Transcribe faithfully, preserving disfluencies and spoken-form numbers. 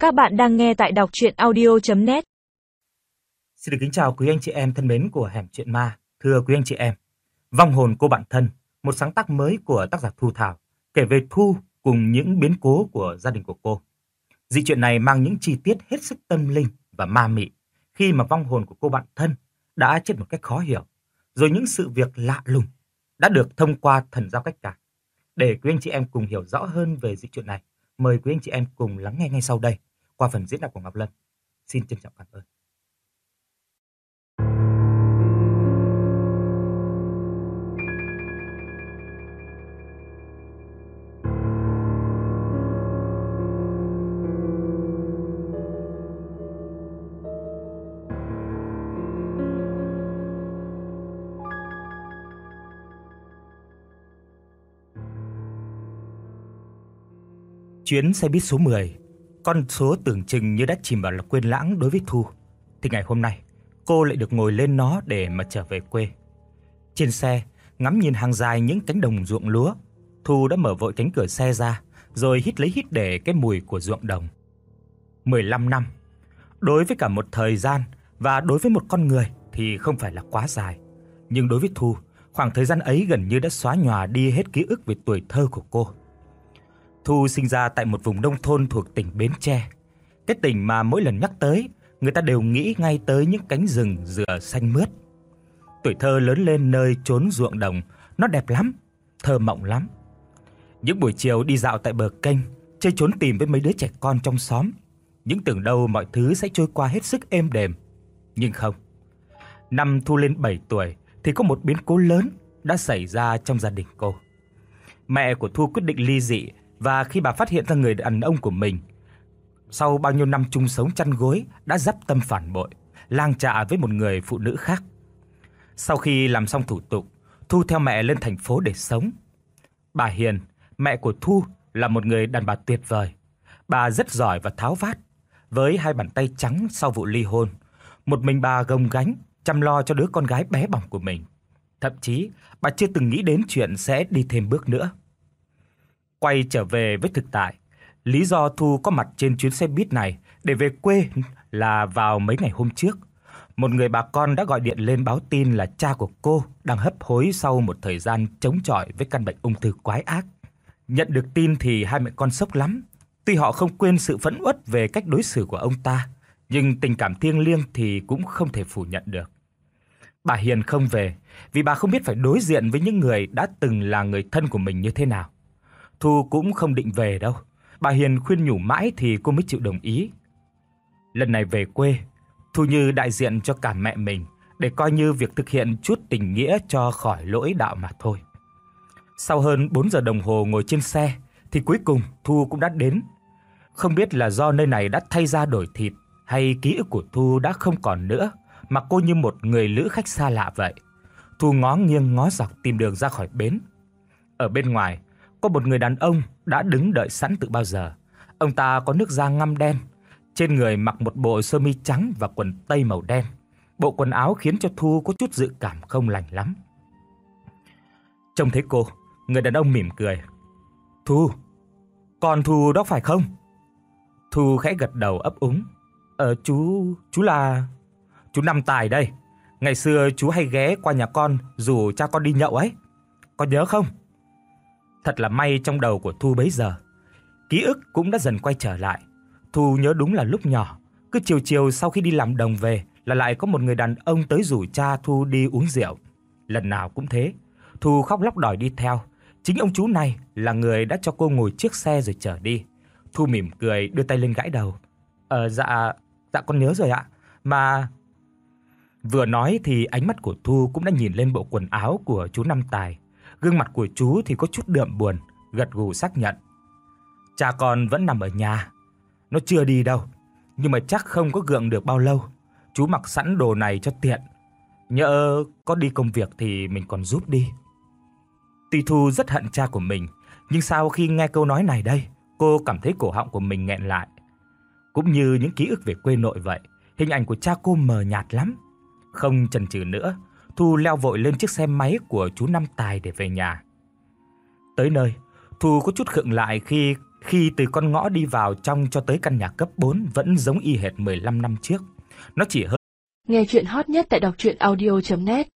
Các bạn đang nghe tại đọc truyện audio chấm net. Xin được kính chào quý anh chị em thân mến của Hẻm Chuyện Ma. Thưa quý anh chị em, Vong hồn cô bạn thân, một sáng tác mới của tác giả Thu Thảo, kể về Thu cùng những biến cố của gia đình của cô. Dị truyện này mang những chi tiết hết sức tâm linh và ma mị khi mà vong hồn của cô bạn thân đã chết một cách khó hiểu, rồi những sự việc lạ lùng đã được thông qua thần giao cách cảm. Để quý anh chị em cùng hiểu rõ hơn về dị truyện này, mời quý anh chị em cùng lắng nghe ngay sau đây qua phần diễn đọc của Ngọc Lân. Xin trân trọng cảm ơn. Chuyến xe buýt số mười, con số tưởng chừng như đã chìm vào là quên lãng đối với Thu, thì ngày hôm nay cô lại được ngồi lên nó để mà trở về quê. Trên xe, ngắm nhìn hàng dài những cánh đồng ruộng lúa, Thu đã mở vội cánh cửa xe ra, rồi hít lấy hít để cái mùi của ruộng đồng. mười lăm năm, đối với cả một thời gian và đối với một con người thì không phải là quá dài, nhưng đối với Thu, khoảng thời gian ấy gần như đã xóa nhòa đi hết ký ức về tuổi thơ của cô. Thu sinh ra tại một vùng nông thôn thuộc tỉnh Bến Tre, cái tỉnh mà mỗi lần nhắc tới, người ta đều nghĩ ngay tới những cánh rừng dừa xanh mướt. Tuổi thơ lớn lên nơi chốn ruộng đồng, nó đẹp lắm, thơ mộng lắm. Những buổi chiều đi dạo tại bờ kênh, chơi trốn tìm với mấy đứa trẻ con trong xóm, những tưởng đâu mọi thứ sẽ trôi qua hết sức êm đềm. Nhưng không. Năm Thu lên bảy tuổi thì có một biến cố lớn đã xảy ra trong gia đình cô. Mẹ của Thu quyết định ly dị, và khi bà phát hiện ra người đàn ông của mình sau bao nhiêu năm chung sống chăn gối đã dắp tâm phản bội, lang chạ với một người phụ nữ khác. Sau khi làm xong thủ tục, Thu theo mẹ lên thành phố để sống. Bà Hiền, mẹ của Thu, là một người đàn bà tuyệt vời. Bà rất giỏi và tháo vát, với hai bàn tay trắng sau vụ ly hôn. Một mình bà gồng gánh chăm lo cho đứa con gái bé bỏng của mình. Thậm chí, bà chưa từng nghĩ đến chuyện sẽ đi thêm bước nữa. Quay trở về với thực tại, lý do Thu có mặt trên chuyến xe buýt này để về quê là vào mấy ngày hôm trước, một người bà con đã gọi điện lên báo tin là cha của cô đang hấp hối sau một thời gian chống chọi với căn bệnh ung thư quái ác. Nhận được tin thì hai mẹ con sốc lắm. Tuy họ không quên sự phẫn uất về cách đối xử của ông ta, nhưng tình cảm thiêng liêng thì cũng không thể phủ nhận được. Bà Hiền không về vì bà không biết phải đối diện với những người đã từng là người thân của mình như thế nào. Thu cũng không định về đâu. Bà Hiền khuyên nhủ mãi thì cô mới chịu đồng ý. Lần này về quê, Thu như đại diện cho cả mẹ mình, để coi như việc thực hiện chút tình nghĩa cho khỏi lỗi đạo mà thôi. Sau hơn bốn giờ đồng hồ ngồi trên xe thì cuối cùng Thu cũng đã đến. Không biết là do nơi này đã thay da đổi thịt hay ký ức của Thu đã không còn nữa, mà cô như một người lữ khách xa lạ vậy. Thu ngó nghiêng ngó dọc tìm đường ra khỏi bến. Ở bên ngoài có một người đàn ông đã đứng đợi sẵn từ bao giờ. Ông ta có nước da ngăm đen, trên người mặc một bộ sơ mi trắng và quần tây màu đen. Bộ quần áo khiến cho Thu có chút dự cảm không lành lắm. Trông thấy cô, người đàn ông mỉm cười. "Thu, con Thu đó phải không?" Thu khẽ gật đầu ấp úng. "Ờ chú, chú là chú Năm Tài đây. Ngày xưa chú hay ghé qua nhà con rủ cha con đi nhậu ấy. Con nhớ không?" Thật là may trong đầu của Thu bấy giờ, ký ức cũng đã dần quay trở lại. Thu nhớ đúng là lúc nhỏ, cứ chiều chiều sau khi đi làm đồng về là lại có một người đàn ông tới rủ cha Thu đi uống rượu. Lần nào cũng thế, Thu khóc lóc đòi đi theo. Chính ông chú này là người đã cho cô ngồi chiếc xe rồi chở đi. Thu mỉm cười đưa tay lên gãi đầu. "Ờ dạ, dạ con nhớ rồi ạ. Mà..." Vừa nói thì ánh mắt của Thu cũng đã nhìn lên bộ quần áo của chú Năm Tài. Gương mặt của chú thì có chút đượm buồn, gật gù xác nhận. "Cha con vẫn nằm ở nhà. Nó chưa đi đâu, nhưng mà chắc không có gượng được bao lâu. Chú mặc sẵn đồ này cho tiện. Nhỡ có đi công việc thì mình còn giúp đi." Tuy Thu rất hận cha của mình, nhưng sau khi nghe câu nói này đây, cô cảm thấy cổ họng của mình nghẹn lại. Cũng như những ký ức về quê nội vậy, hình ảnh của cha cô mờ nhạt lắm. Không chần chừ nữa, Thu leo vội lên chiếc xe máy của chú Năm Tài để về nhà. Tới nơi, Thu có chút khựng lại khi khi từ con ngõ đi vào trong cho tới căn nhà cấp bốn vẫn giống y hệt mười lăm năm trước. Nó chỉ hơn. Nghe truyện hot nhất tại đọc truyện audio chấm net